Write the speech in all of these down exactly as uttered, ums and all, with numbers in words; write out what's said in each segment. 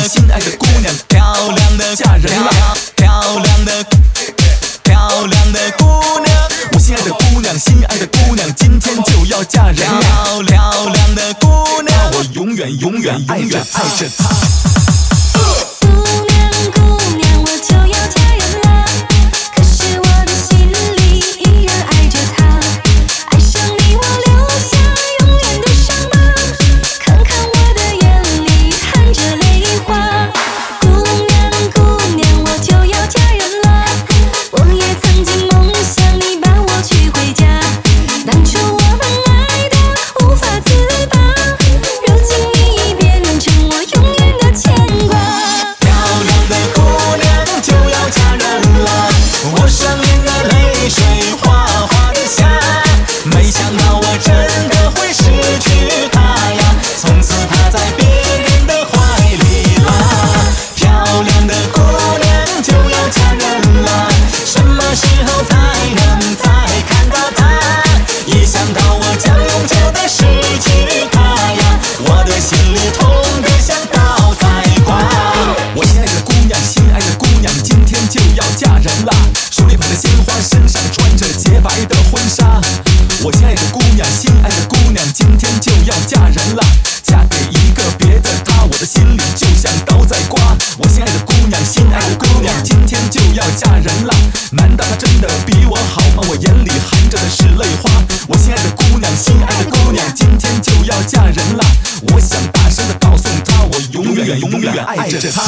心爱的姑娘，漂亮的嫁人了，漂亮的漂亮的姑娘，我心爱的姑娘，心爱的姑娘，今天就要嫁人了，漂亮的姑娘，我永远永远爱着爱着她。 姑娘姑娘，我就要嫁人了，可是我的心里依然爱着她。爱上你，我留下永远的伤疤，看看我的眼里含着泪花。姑娘姑娘，我就要嫁人了，我也曾经梦想你把我娶回家。当初我们爱得无法自拔，如今你已变成我永远的牵挂。 漂亮的姑娘就要嫁人了，我上脸的泪水哗哗地下，没想到我真的会失去她呀，从此她在别人的怀里啦。漂亮的姑娘就要嫁人了，什么时候才能再看到她？一想到我将永久的失去她呀，我的心里痛得像刀在刮。我心爱的姑娘，心爱的姑娘，今天就要嫁人啦，手里捧着鲜花，身上穿着洁白的婚纱。我心爱的姑娘，心爱的姑娘，今天就要嫁人啦，嫁给一个别的他，我的心里就像刀在刮。我心爱的姑娘，心爱的姑娘，今天就要嫁人啦，难道她真的比我好吗？我眼里含着的是泪花。我心爱的姑娘，心爱的姑娘，今天就要嫁人啦，我想大声的告诉她，我永远永远爱着她。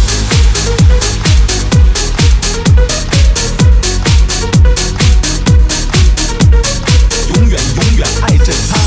永远永远爱着她。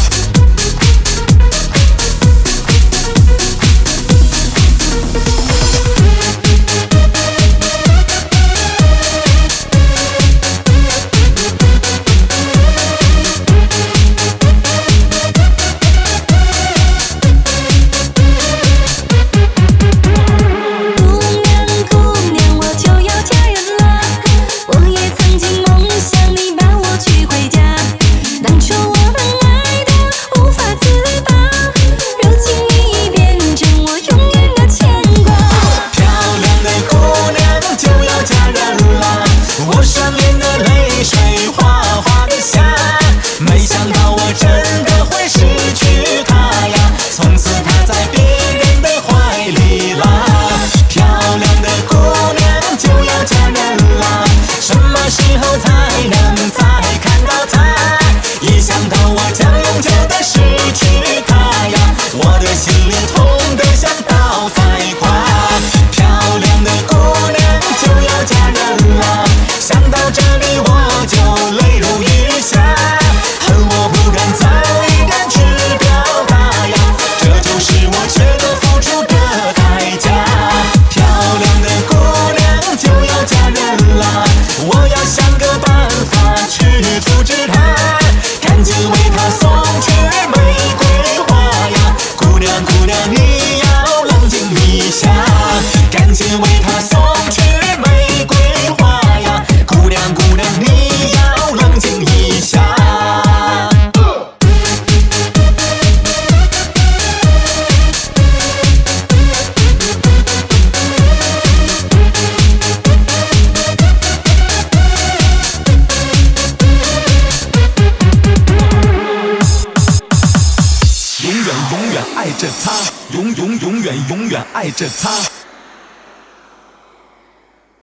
我上脸的泪水哗哗地下，没想到我真的会失去她呀，从此她在别人的怀里啦。漂亮的姑娘就要嫁人啦，什么时候才能再看到她？一想到我将永久的失去她呀，我的心里痛得像刀在刮。漂亮的姑娘就要嫁人啦，想到这里我就泪如雨下，恨我不敢再敢去表达呀，这就是我全都付出的代价。漂亮的姑娘就要嫁人啦，我要想个办法去阻止她，赶紧为她送去玫瑰花呀。姑娘姑娘你要冷静一下，赶紧为她送去玫瑰花呀。姑娘姑娘你要冷静一下。永远永远爱着她，永永永远永远爱着她。